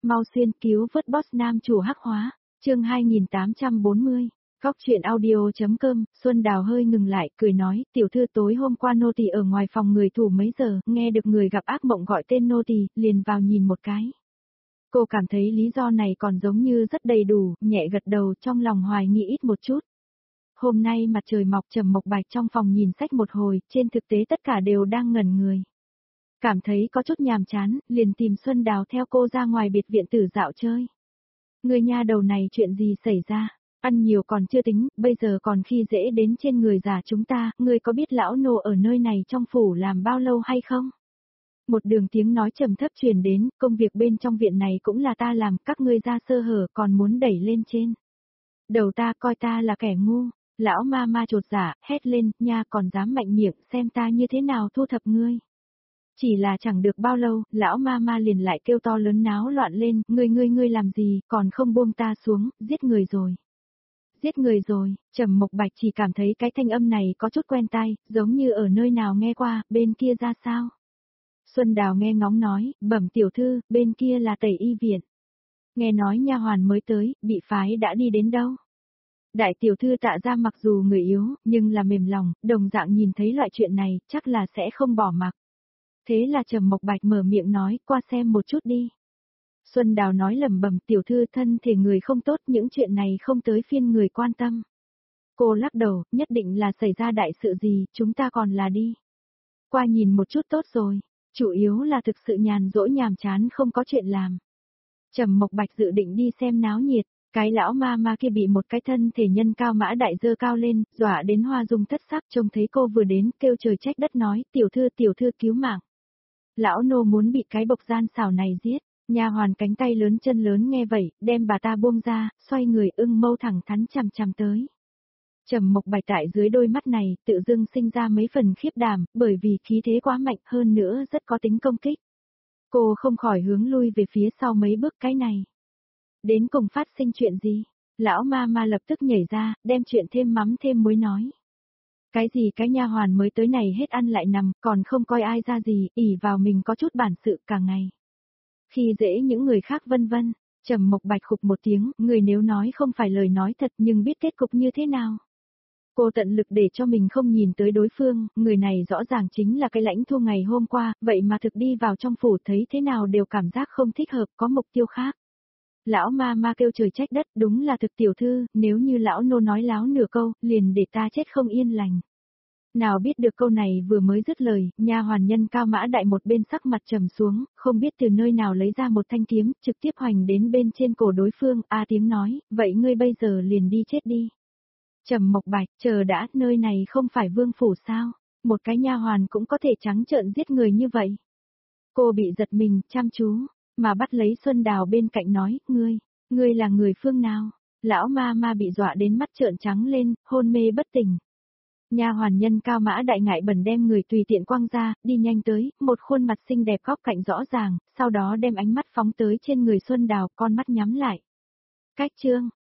mau xuyên cứu vớt boss nam chủ hắc hóa, chương 2840. Góc chuyện audio.com, Xuân Đào hơi ngừng lại, cười nói, tiểu thư tối hôm qua nô tỳ ở ngoài phòng người thủ mấy giờ, nghe được người gặp ác mộng gọi tên nô tỳ, liền vào nhìn một cái. Cô cảm thấy lý do này còn giống như rất đầy đủ, nhẹ gật đầu, trong lòng hoài nghĩ ít một chút. Hôm nay mặt trời mọc, Trầm Mộc Bạch trong phòng nhìn sách một hồi, trên thực tế tất cả đều đang ngẩn người. Cảm thấy có chút nhàm chán, liền tìm Xuân Đào theo cô ra ngoài biệt viện tử dạo chơi. Người nha đầu này chuyện gì xảy ra? Ăn nhiều còn chưa tính, bây giờ còn khi dễ đến trên người già chúng ta, ngươi có biết lão nô ở nơi này trong phủ làm bao lâu hay không? Một đường tiếng nói trầm thấp truyền đến, công việc bên trong viện này cũng là ta làm, các ngươi ra sơ hở còn muốn đẩy lên trên. Đầu ta coi ta là kẻ ngu, lão ma ma chột dạ, hét lên, nha còn dám mạnh miệng, xem ta như thế nào thu thập ngươi. Chỉ là chẳng được bao lâu, lão ma ma liền lại kêu to lớn náo loạn lên, ngươi làm gì, còn không buông ta xuống, giết người rồi. Giết người rồi, Trầm Mộc Bạch chỉ cảm thấy cái thanh âm này có chút quen tai, giống như ở nơi nào nghe qua, bên kia ra sao? Xuân Đào nghe ngóng nói, bẩm tiểu thư, bên kia là Tẩy Y viện. Nghe nói nha hoàn mới tới, bị phái đã đi đến đâu? Đại tiểu thư Tạ Gia mặc dù người yếu, nhưng là mềm lòng, đồng dạng nhìn thấy loại chuyện này, chắc là sẽ không bỏ mặc. Thế là Trầm Mộc Bạch mở miệng nói, qua xem một chút đi. Xuân Đào nói lẩm bẩm, tiểu thư thân thể người không tốt, những chuyện này không tới phiên người quan tâm. Cô lắc đầu, nhất định là xảy ra đại sự gì, chúng ta còn là đi. Qua nhìn một chút tốt rồi, chủ yếu là thực sự nhàn rỗi nhàm chán không có chuyện làm. Trầm Mộc Bạch dự định đi xem náo nhiệt, cái lão ma ma kia bị một cái thân thể nhân cao mã đại dơ cao lên, dọa đến hoa dung thất sắc, trông thấy cô vừa đến, kêu trời trách đất nói, tiểu thư cứu mạng. Lão nô muốn bị cái bộc gian xảo này giết. Nha hoàn cánh tay lớn chân lớn nghe vậy, đem bà ta buông ra, xoay người ưng mâu thẳng thắn chằm chằm tới. Trầm Mộc Bạch tại dưới đôi mắt này, tự dưng sinh ra mấy phần khiếp đảm, bởi vì khí thế quá mạnh hơn nữa rất có tính công kích. Cô không khỏi hướng lui về phía sau mấy bước, cái này. Đến cùng phát sinh chuyện gì? Lão ma ma lập tức nhảy ra, đem chuyện thêm mắm thêm muối nói. Cái gì cái nha hoàn mới tới này hết ăn lại nằm, còn không coi ai ra gì, ỷ vào mình có chút bản sự cả ngày. Khi dễ những người khác vân vân, Trầm Mộc Bạch khục một tiếng, người nếu nói không phải lời nói thật nhưng biết kết cục như thế nào. Cô tận lực để cho mình không nhìn tới đối phương, người này rõ ràng chính là cái Lãnh Thu ngày hôm qua, vậy mà thực đi vào trong phủ thấy thế nào đều cảm giác không thích hợp, có mục tiêu khác. Lão ma ma kêu trời trách đất, đúng là thực tiểu thư, nếu như lão nô nói láo nửa câu, liền để ta chết không yên lành. Nào biết được câu này vừa mới dứt lời, nha hoàn nhân cao mã đại một bên sắc mặt trầm xuống, không biết từ nơi nào lấy ra một thanh kiếm, trực tiếp hoành đến bên trên cổ đối phương, tiếng nói, vậy ngươi bây giờ liền đi chết đi. Trầm Mộc Bạch, chờ đã, nơi này không phải vương phủ sao, một cái nha hoàn cũng có thể trắng trợn giết người như vậy. Cô bị giật mình, chăm chú, mà bắt lấy Xuân Đào bên cạnh nói, ngươi là người phương nào? Lão ma ma bị dọa đến mắt trợn trắng lên, hôn mê bất tỉnh. Nha hoàn nhân cao mã đại ngại bẩn đem người tùy tiện quăng ra, đi nhanh tới, một khuôn mặt xinh đẹp góc cạnh rõ ràng, sau đó đem ánh mắt phóng tới trên người Xuân Đào, con mắt nhắm lại. Cách chương,